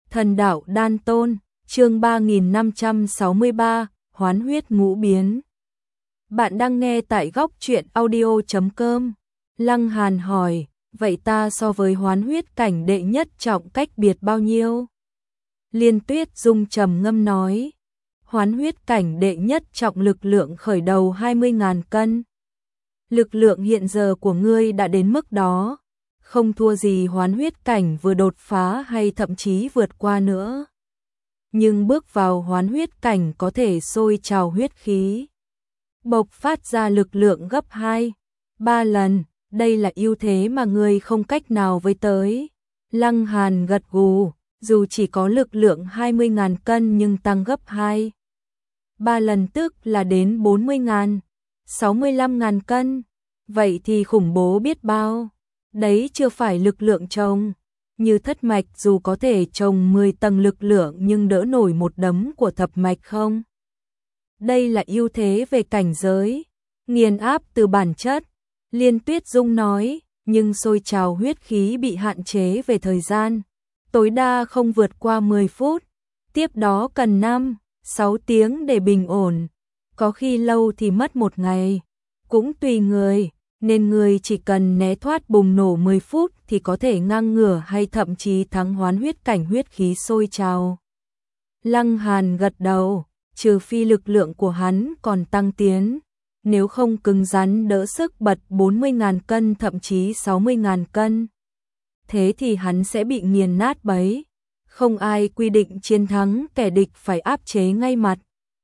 Thần đạo đan tôn, chương 3563, hoán huyết ngũ biến. Bạn đang nghe tại góc truyện audio.com. Lăng Hàn hỏi, vậy ta so với hoán huyết cảnh đệ nhất trọng cách biệt bao nhiêu? Liên Tuyết Dung trầm ngâm nói, hoán huyết cảnh đệ nhất trọng lực lượng khởi đầu 20.000 cân. Lực lượng hiện giờ của ngươi đã đến mức đó, không thua gì hoán huyết cảnh vừa đột phá hay thậm chí vượt qua nữa. Nhưng bước vào hoán huyết cảnh có thể sôi trào huyết khí, bộc phát ra lực lượng gấp 2, 3 lần, đây là ưu thế mà ngươi không cách nào với tới. Lăng Hàn gật gù, dù chỉ có lực lượng 20.000 cân nhưng tăng gấp 2, 3 lần tức là đến 40.000, 65.000 cân, vậy thì khủng bố biết bao. Đấy chưa phải lực lượng trồng, như thất mạch dù có thể trồng 10 tầng lực lượng nhưng đỡ nổi một đấm của thập mạch không? Đây là ưu thế về cảnh giới, nghiền áp từ bản chất. Liên Tuyết Dung nói, nhưng sôi trào huyết khí bị hạn chế về thời gian, tối đa không vượt qua 10 phút, tiếp đó cần 5, 6 tiếng để bình ổn, có khi lâu thì mất một ngày, cũng tùy người. Nên người chỉ cần né thoát bùng nổ 10 phút thì có thể ngang ngửa hay thậm chí thắng hoán huyết cảnh huyết khí sôi trào. Lăng Hàn gật đầu, trừ phi lực lượng của hắn còn tăng tiến, nếu không cứng rắn đỡ sức bật 40.000 cân thậm chí 60.000 cân. Thế thì hắn sẽ bị nghiền nát bấy, không ai quy định chiến thắng kẻ địch phải áp chế ngay mặt.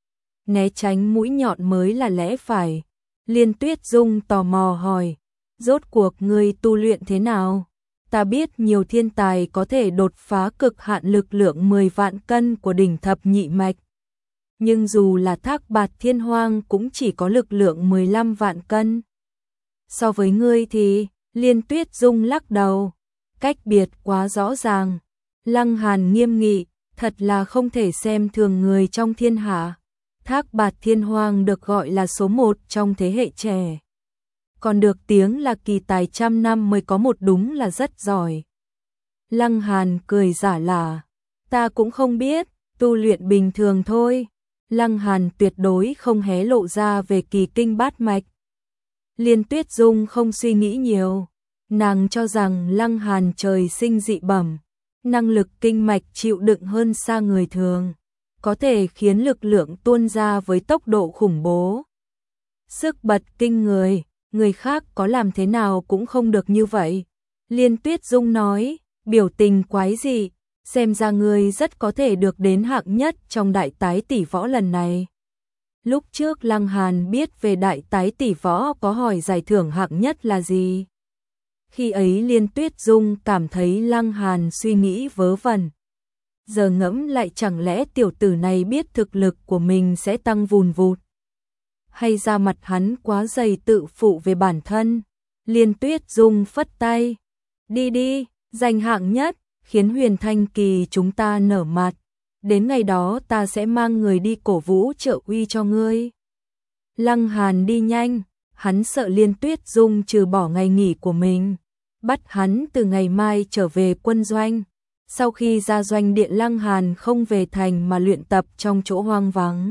Né tránh mũi nhọn mới là lẽ phải. Liên Tuyết Dung tò mò hỏi, rốt cuộc ngươi tu luyện thế nào? Ta biết nhiều thiên tài có thể đột phá cực hạn lực lượng 10 vạn cân của đỉnh thập nhị mạch. Nhưng dù là Thác Bạt Thiên Hoang cũng chỉ có lực lượng 15 vạn cân. So với ngươi thì, Liên Tuyết Dung lắc đầu, cách biệt quá rõ ràng. Lăng Hàn nghiêm nghị, thật là không thể xem thường người trong thiên hạ. Thác Bạt Thiên Hoang được gọi là số 1 trong thế hệ trẻ, còn được tiếng là kỳ tài trăm năm mới có một, đúng là rất giỏi. Lăng Hàn cười giả lả, ta cũng không biết, tu luyện bình thường thôi. Lăng Hàn tuyệt đối không hé lộ ra về kỳ kinh bát mạch. Liên Tuyết Dung không suy nghĩ nhiều, nàng cho rằng Lăng Hàn trời sinh dị bẩm, năng lực kinh mạch chịu đựng hơn xa người thường, có thể khiến lực lượng tuôn ra với tốc độ khủng bố. Sức bật kinh người, người khác có làm thế nào cũng không được như vậy. Liên Tuyết Dung nói, biểu tình quái dị, xem ra ngươi rất có thể được đến hạng nhất trong đại tái tỷ võ lần này. Lúc trước Lăng Hàn biết về đại tái tỷ võ có hỏi giải thưởng hạng nhất là gì. Khi ấy Liên Tuyết Dung cảm thấy Lăng Hàn suy nghĩ vớ vẩn. Giờ ngẫm lại chẳng lẽ tiểu tử này biết thực lực của mình sẽ tăng vùn vụt? Hay da mặt hắn quá dày tự phụ về bản thân? Liên Tuyết Dung phất tay. Đi đi, giành hạng nhất, khiến Huyền Thanh Kỳ chúng ta nở mặt. Đến ngày đó ta sẽ mang người đi cổ vũ trợ uy cho ngươi. Lăng Hàn đi nhanh, hắn sợ Liên Tuyết Dung trừ bỏ ngày nghỉ của mình, bắt hắn từ ngày mai trở về quân doanh. Sau khi ra doanh địa Lăng Hàn không về thành mà luyện tập trong chỗ hoang vắng.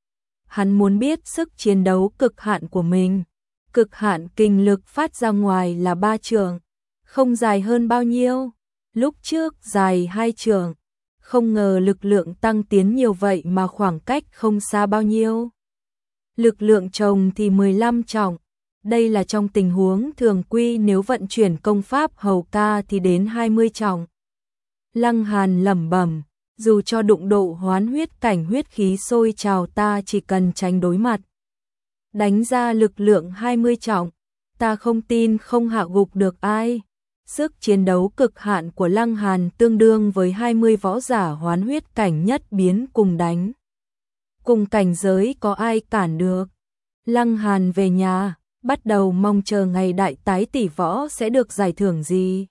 Hắn muốn biết sức chiến đấu cực hạn của mình. Cực hạn kinh lực phát ra ngoài là 3 trượng, không dài hơn bao nhiêu. Lúc trước dài 2 trượng, không ngờ lực lượng tăng tiến nhiều vậy mà khoảng cách không xa bao nhiêu. Lực lượng chồng thì 15 trọng. Đây là trong tình huống thường quy, nếu vận chuyển công pháp hầu ca thì đến 20 trọng. Lăng Hàn lẩm bẩm, dù cho đụng độ hoán huyết cảnh huyết khí sôi trào ta chỉ cần tránh đối mặt, đánh ra lực lượng 20 trọng, ta không tin không hạ gục được ai. Sức chiến đấu cực hạn của Lăng Hàn tương đương với 20 võ giả hoán huyết cảnh nhất biến cùng đánh. Cùng cảnh giới có ai cản được. Lăng Hàn về nhà, bắt đầu mong chờ ngày đại tái tỷ võ sẽ được giải thưởng gì.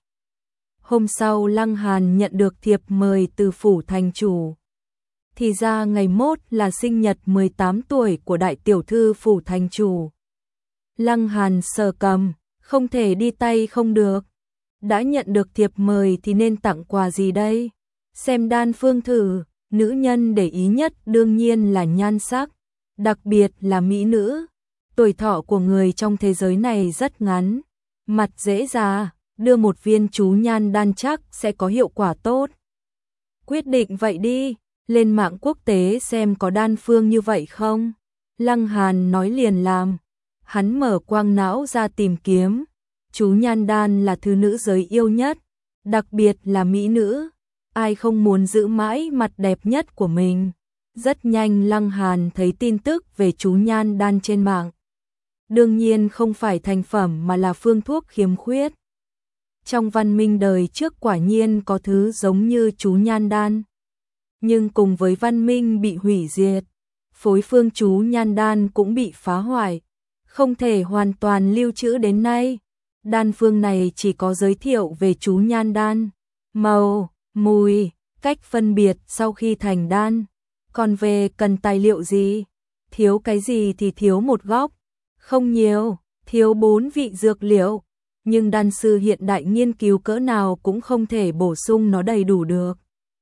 Hôm sau Lăng Hàn nhận được thiệp mời từ phủ thành chủ. Thì ra ngày mốt là sinh nhật 18 tuổi của đại tiểu thư phủ thành chủ. Lăng Hàn sờ cầm, không thể đi tay không được. Đã nhận được thiệp mời thì nên tặng quà gì đây? xem đan phương thử, nữ nhân để ý nhất đương nhiên là nhan sắc, đặc biệt là mỹ nữ. Tuổi thọ của người trong thế giới này rất ngắn, mặt dễ già, đưa một viên chú nhan đan chắc sẽ có hiệu quả tốt. Quyết định vậy đi, lên mạng quốc tế xem có đan phương như vậy không? Lăng Hàn nói liền làm. Hắn mở quang não ra tìm kiếm. Chú nhan đan là thứ nữ giới yêu nhất, đặc biệt là mỹ nữ. Ai không muốn giữ mãi mặt đẹp nhất của mình. Rất nhanh Lăng Hàn thấy tin tức về chú nhan đan trên mạng. Đương nhiên không phải thành phẩm mà là phương thuốc khiếm khuyết. Trong văn minh đời trước quả nhiên có thứ giống như chú nhan đan. Nhưng cùng với văn minh bị hủy diệt, phối phương chú nhan đan cũng bị phá hoại, không thể hoàn toàn lưu trữ đến nay. Đan phương này chỉ có giới thiệu về chú nhan đan, màu, mùi, cách phân biệt sau khi thành đan. Còn về cần tài liệu gì, thiếu cái gì thì thiếu một góc, không nhiều, thiếu 4 vị dược liệu. Nhưng đan sư hiện đại nghiên cứu cỡ nào cũng không thể bổ sung nó đầy đủ được.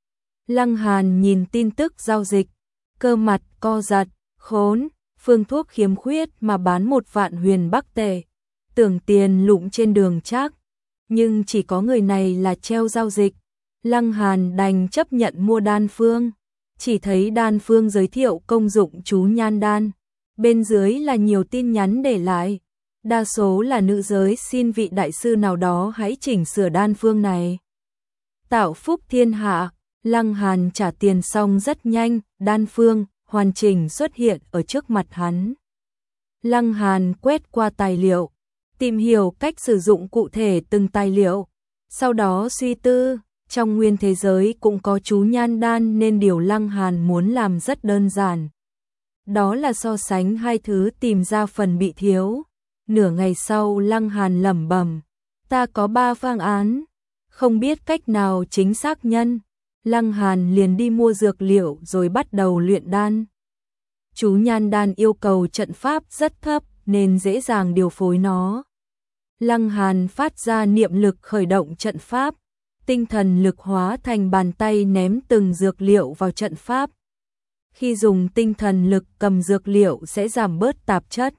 Lăng Hàn nhìn tin tức giao dịch, cơ mặt co giật, khốn, phương thuốc khiếm khuyết mà bán 1 vạn huyền Bắc tệ, tưởng tiền lụng trên đường chắc, nhưng chỉ có người này là treo giao dịch. Lăng Hàn đành chấp nhận mua đan phương, chỉ thấy đan phương giới thiệu công dụng chú nhan đan, bên dưới là nhiều tin nhắn để lại. Đa số là nữ giới xin vị đại sư nào đó hãy chỉnh sửa đan phương này. Tạo phúc thiên hạ, Lăng Hàn trả tiền xong rất nhanh, đan phương hoàn chỉnh xuất hiện ở trước mặt hắn. Lăng Hàn quét qua tài liệu, tìm hiểu cách sử dụng cụ thể từng tài liệu, sau đó suy tư, trong nguyên thế giới cũng có chú nhan đan nên điều Lăng Hàn muốn làm rất đơn giản. Đó là so sánh hai thứ tìm ra phần bị thiếu. Nửa ngày sau Lăng Hàn lẩm bẩm, ta có 3 phương án, không biết cách nào chính xác nhân. Lăng Hàn liền đi mua dược liệu rồi bắt đầu luyện đan. Chú nhan đan yêu cầu trận pháp rất thấp nên dễ dàng điều phối nó. Lăng Hàn phát ra niệm lực khởi động trận pháp, tinh thần lực hóa thành bàn tay ném từng dược liệu vào trận pháp. Khi dùng tinh thần lực cầm dược liệu sẽ giảm bớt tạp chất.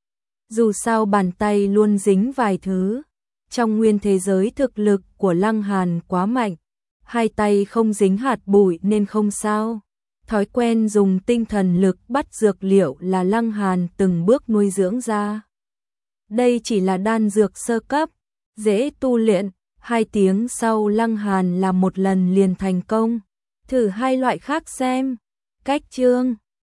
Dù sao bàn tay luôn dính vài thứ, trong nguyên thế giới thực lực của Lăng Hàn quá mạnh, hai tay không dính hạt bụi nên không sao. Thói quen dùng tinh thần lực bắt dược liệu là Lăng Hàn từng bước nuôi dưỡng ra. Đây chỉ là đan dược sơ cấp, dễ tu luyện, 2 tiếng sau Lăng Hàn làm một lần liền thành công. Thử 2 loại khác xem. Cách chương